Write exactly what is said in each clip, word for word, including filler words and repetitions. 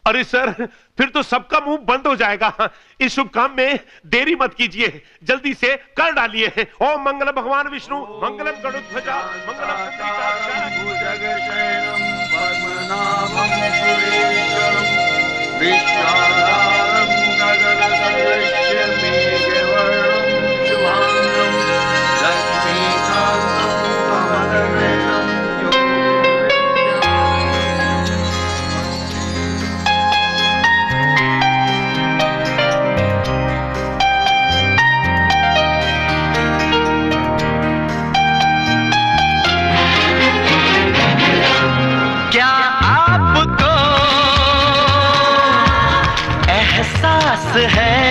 अरे सर, फिर तो सबका मुंह बंद हो जाएगा। इस शुभ काम में देरी मत कीजिए, जल्दी से कर डालिए। ओम मंगलम भगवान विष्णु, मंगलम गरुड़ध्वजा, मंगलम पुंडरीकाक्ष, भुजगशयनं पद्मनाभं सुरेशं, विश्वाधारं गगनसदृश्य मेघवर्णं शुभांगं, लक्ष्मीकान्तं कमलनयनं है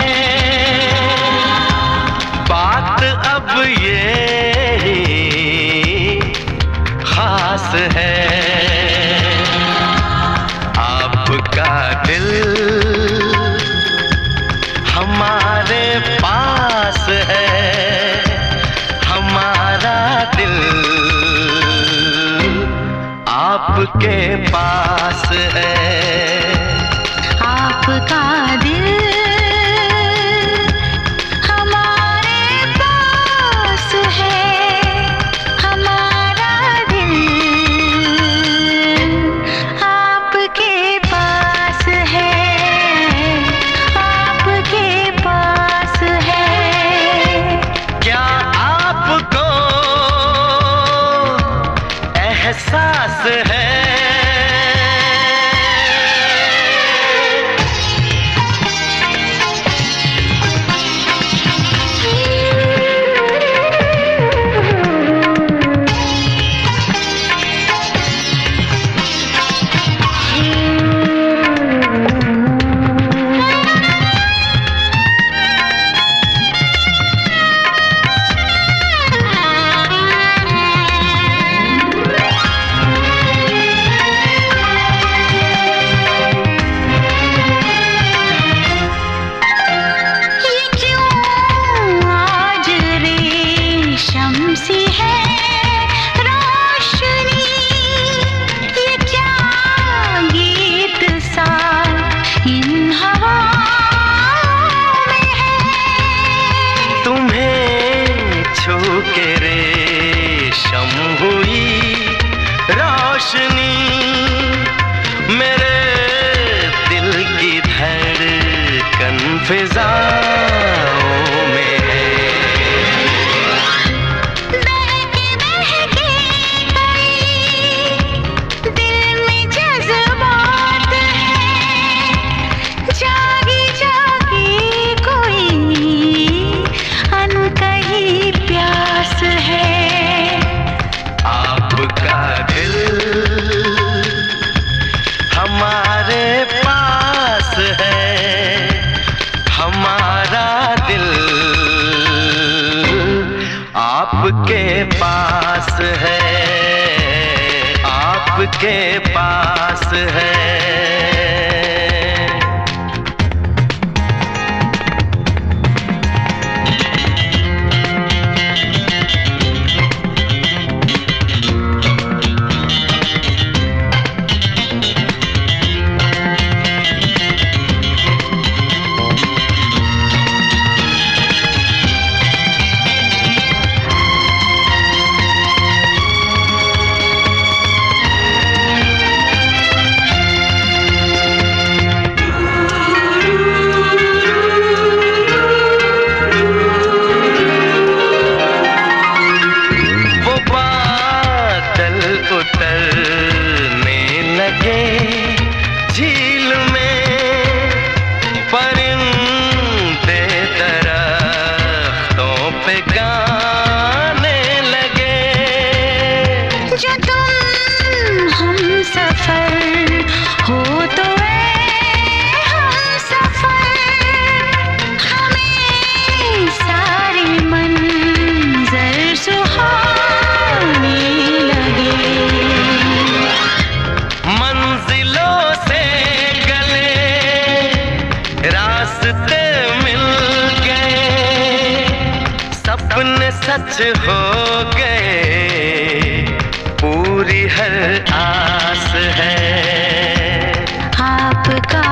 बात अब ये खास है, आपका दिल हमारे पास है, हमारा दिल आपके पास है, आपका दिल एहसास है। मेरे दिल की धड़कन फिजाओं में है, बहके बहके गई दिल में जज्बात है, जागी जागी कोई अनकही प्यास है, आपका दिल हमारे पास है, हमारा दिल आपके पास है, आपके पास है। उतरने लगे झील में, परिंदे दरख्तों पे गाने लगे, जो तुम हम सफर हो तो हम सफर, हमें सारी मंजर सुहानी सच हो गए, पूरी हर आस है, आपका आपका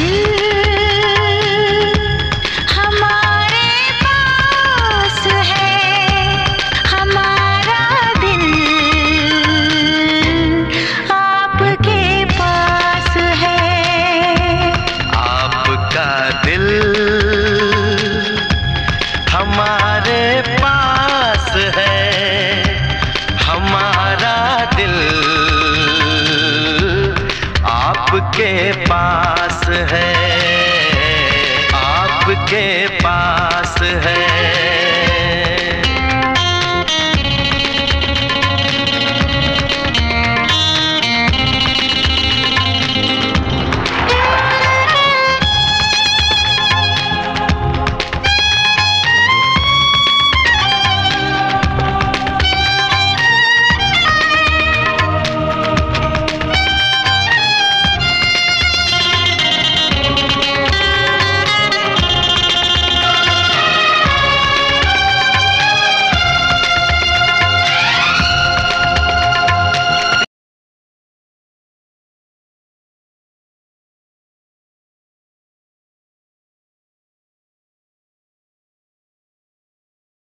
दिल हमारे पास है, हमारा दिल आपके पास है। आपका दिल हमारे पास है, हमारा दिल आपके पास है, आपके